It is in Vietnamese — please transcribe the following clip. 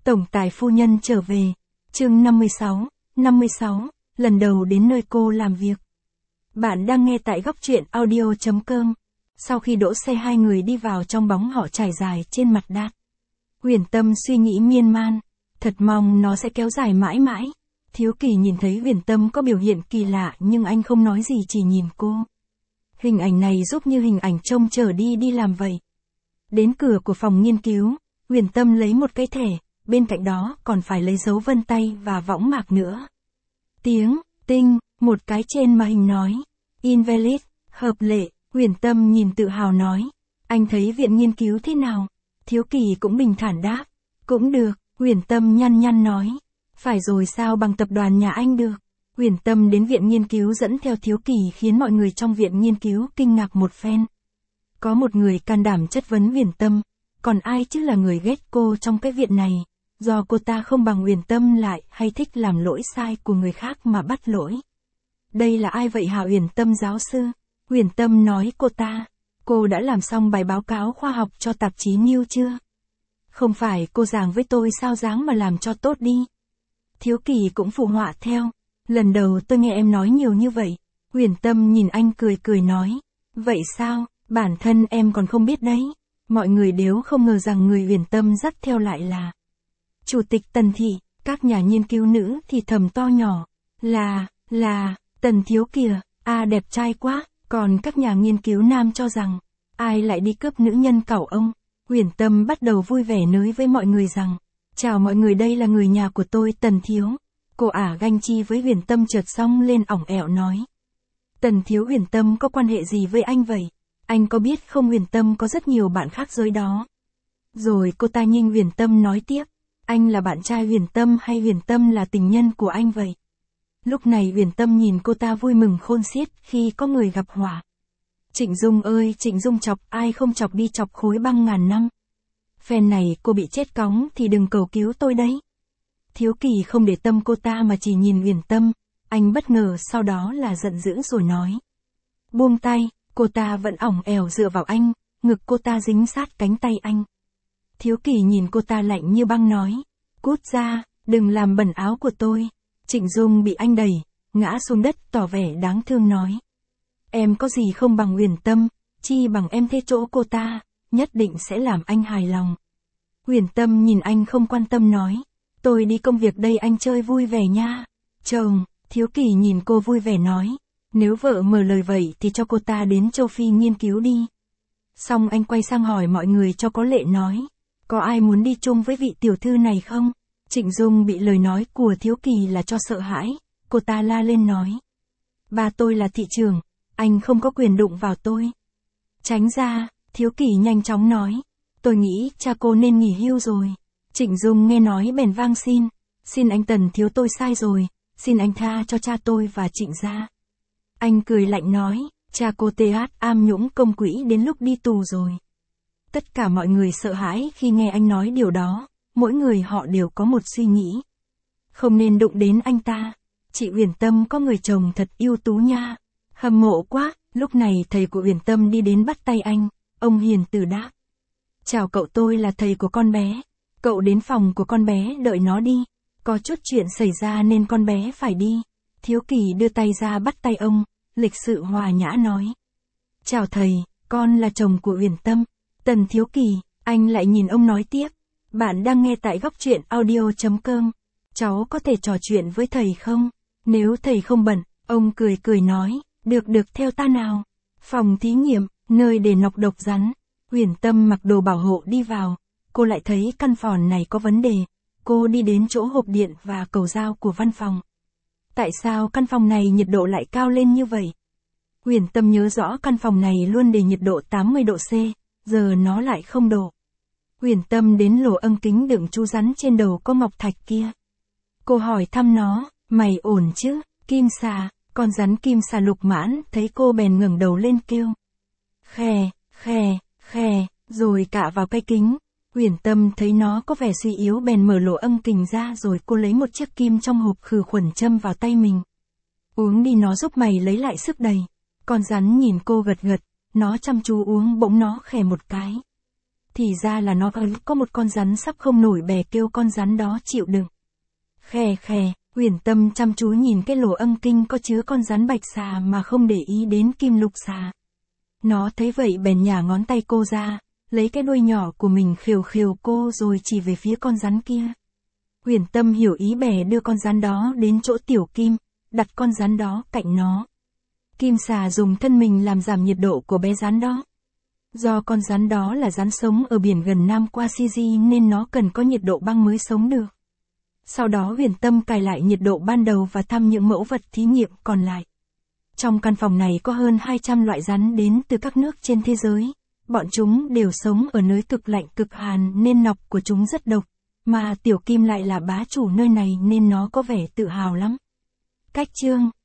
Tổng tài phu nhân trở về. Chương 56, lần đầu đến nơi cô làm việc. Bạn đang nghe tại góc truyện audio.com. Sau khi đỗ xe hai người đi vào trong bóng họ trải dài trên mặt đất. Huyền Tâm suy nghĩ miên man, thật mong nó sẽ kéo dài mãi mãi. Thiếu Kỳ nhìn thấy Huyền Tâm có biểu hiện kỳ lạ nhưng anh không nói gì chỉ nhìn cô. Hình ảnh này giúp như hình ảnh trông chờ đi làm vậy. Đến cửa của phòng nghiên cứu, Huyền Tâm lấy một cái thẻ, bên cạnh đó còn phải lấy dấu vân tay và võng mạc nữa. Tiếng, tinh, một cái trên màn hình nói. Invalid, hợp lệ, Huyền Tâm nhìn tự hào nói. Anh thấy viện nghiên cứu thế nào? Thiếu Kỳ cũng bình thản đáp. Cũng được, Huyền Tâm nhăn nhăn nói. Phải rồi sao bằng tập đoàn nhà anh được? Huyền Tâm đến viện nghiên cứu dẫn theo Thiếu Kỳ khiến mọi người trong viện nghiên cứu kinh ngạc một phen. Có một người can đảm chất vấn Huyền Tâm, còn ai chứ là người ghét cô trong cái viện này, do cô ta không bằng Huyền Tâm lại hay thích làm lỗi sai của người khác mà bắt lỗi. Đây là ai vậy hả Huyền Tâm giáo sư? Huyền Tâm nói cô đã làm xong bài báo cáo khoa học cho tạp chí New chưa? Không phải cô giảng với tôi sao dáng mà làm cho tốt đi. Thiếu Kỳ cũng phụ họa theo. Lần đầu tôi nghe em nói nhiều như vậy. Huyền Tâm nhìn anh cười nói. Vậy sao, bản thân em còn không biết đấy. Mọi người đều không ngờ rằng người Huyền Tâm dắt theo lại là Chủ tịch Tần Thị. Các nhà nghiên cứu nữ thì thầm to nhỏ. Là, Tần Thiếu kìa, đẹp trai quá. Còn các nhà nghiên cứu nam cho rằng, ai lại đi cướp nữ nhân cẩu ông. Huyền Tâm bắt đầu vui vẻ nói với mọi người rằng, chào mọi người, đây là người nhà của tôi Tần Thiếu. Cô ganh chi với Huyền Tâm chợt xong lên ỏng ẻo nói. Tần Thiếu, Huyền Tâm có quan hệ gì với anh vậy? Anh có biết không, Huyền Tâm có rất nhiều bạn khác giới đó. Rồi cô ta nhìn Huyền Tâm nói tiếp, anh là bạn trai Huyền Tâm hay Huyền Tâm là tình nhân của anh vậy? Lúc này Huyền Tâm nhìn cô ta vui mừng khôn xiết khi có người gặp họa. Trịnh Dung ơi, Trịnh Dung chọc ai không chọc đi chọc khối băng ngàn năm. Phen này cô bị chết cóng thì đừng cầu cứu tôi đấy. Thiếu Kỳ không để tâm cô ta mà chỉ nhìn Huyền Tâm, anh bất ngờ sau đó là giận dữ rồi nói. Buông tay, cô ta vẫn ỏng ẻo dựa vào anh, ngực cô ta dính sát cánh tay anh. Thiếu Kỳ nhìn cô ta lạnh như băng nói. Cút ra, đừng làm bẩn áo của tôi. Trịnh Dung bị anh đẩy, ngã xuống đất tỏ vẻ đáng thương nói. Em có gì không bằng Huyền Tâm, chi bằng em thế chỗ cô ta, nhất định sẽ làm anh hài lòng. Huyền Tâm nhìn anh không quan tâm nói. Tôi đi công việc đây, anh chơi vui vẻ nha. Chồng, Thiếu Kỳ nhìn cô vui vẻ nói. Nếu vợ mở lời vậy thì cho cô ta đến châu Phi nghiên cứu đi. Xong anh quay sang hỏi mọi người cho có lệ nói. Có ai muốn đi chung với vị tiểu thư này không? Trịnh Dung bị lời nói của Thiếu Kỳ là cho sợ hãi. Cô ta la lên nói. Ba tôi là thị trưởng, anh không có quyền đụng vào tôi. Tránh ra, Thiếu Kỳ nhanh chóng nói. Tôi nghĩ cha cô nên nghỉ hưu rồi. Trịnh Dung nghe nói bèn vang xin. Xin anh Tần Thiếu, tôi sai rồi. Xin anh tha cho cha tôi và Trịnh gia. Anh cười lạnh nói. Cha cô am nhũng công quỹ đến lúc đi tù rồi. Tất cả mọi người sợ hãi khi nghe anh nói điều đó. Mỗi người họ đều có một suy nghĩ. Không nên đụng đến anh ta. Chị Huyền Tâm có người chồng thật ưu tú nha. Hâm mộ quá. Lúc này thầy của Huyền Tâm đi đến bắt tay anh. Ông hiền từ đáp. Chào cậu, tôi là thầy của con bé. Cậu đến phòng của con bé đợi nó đi. Có chút chuyện xảy ra nên con bé phải đi. Thiếu Kỳ đưa tay ra bắt tay ông, lịch sự hòa nhã nói. Chào thầy, con là chồng của Huyền Tâm. Tần Thiếu Kỳ, anh lại nhìn ông nói tiếp. Bạn đang nghe tại góc truyện audio.com. Cháu có thể trò chuyện với thầy không? Nếu thầy không bận, ông cười nói. Được theo ta nào. Phòng thí nghiệm, nơi để nọc độc rắn. Huyền Tâm mặc đồ bảo hộ đi vào. Cô lại thấy căn phòng này có vấn đề. Cô đi đến chỗ hộp điện và cầu dao của văn phòng. Tại sao căn phòng này nhiệt độ lại cao lên như vậy? Huyền Tâm nhớ rõ căn phòng này luôn để nhiệt độ 80 độ C, giờ nó lại không độ. Huyền Tâm đến lỗ âm kính đựng chú rắn trên đầu có ngọc thạch kia. Cô hỏi thăm nó, mày ổn chứ? Kim xà, con rắn kim xà lục mãn thấy cô bèn ngẩng đầu lên kêu. Khè, rồi cạ vào cái kính. Huyền Tâm thấy nó có vẻ suy yếu bèn mở lỗ âm kình ra rồi cô lấy một chiếc kim trong hộp khử khuẩn châm vào tay mình. Uống đi, nó giúp mày lấy lại sức đầy. Con rắn nhìn cô gật, nó chăm chú uống, bỗng nó khè một cái. Thì ra là nó có một con rắn sắp không nổi bè kêu con rắn đó chịu đựng. Khè khè, Uyển Tâm chăm chú nhìn cái lỗ âm kinh có chứa con rắn bạch xà mà không để ý đến kim lục xà. Nó thấy vậy bèn nhả ngón tay cô ra, lấy cái đuôi nhỏ của mình khều khều cô rồi chỉ về phía con rắn kia. Uyển Tâm hiểu ý bè đưa con rắn đó đến chỗ Tiểu Kim, đặt con rắn đó cạnh nó. Kim xà dùng thân mình làm giảm nhiệt độ của bé rắn đó. Do con rắn đó là rắn sống ở biển gần Nam Quasiji nên nó cần có nhiệt độ băng mới sống được. Sau đó Uyển Tâm cài lại nhiệt độ ban đầu và thăm những mẫu vật thí nghiệm còn lại. Trong căn phòng này có hơn 200 loại rắn đến từ các nước trên thế giới. Bọn chúng đều sống ở nơi cực lạnh cực hàn nên nọc của chúng rất độc. Mà Tiểu Kim lại là bá chủ nơi này nên nó có vẻ tự hào lắm. Cách chương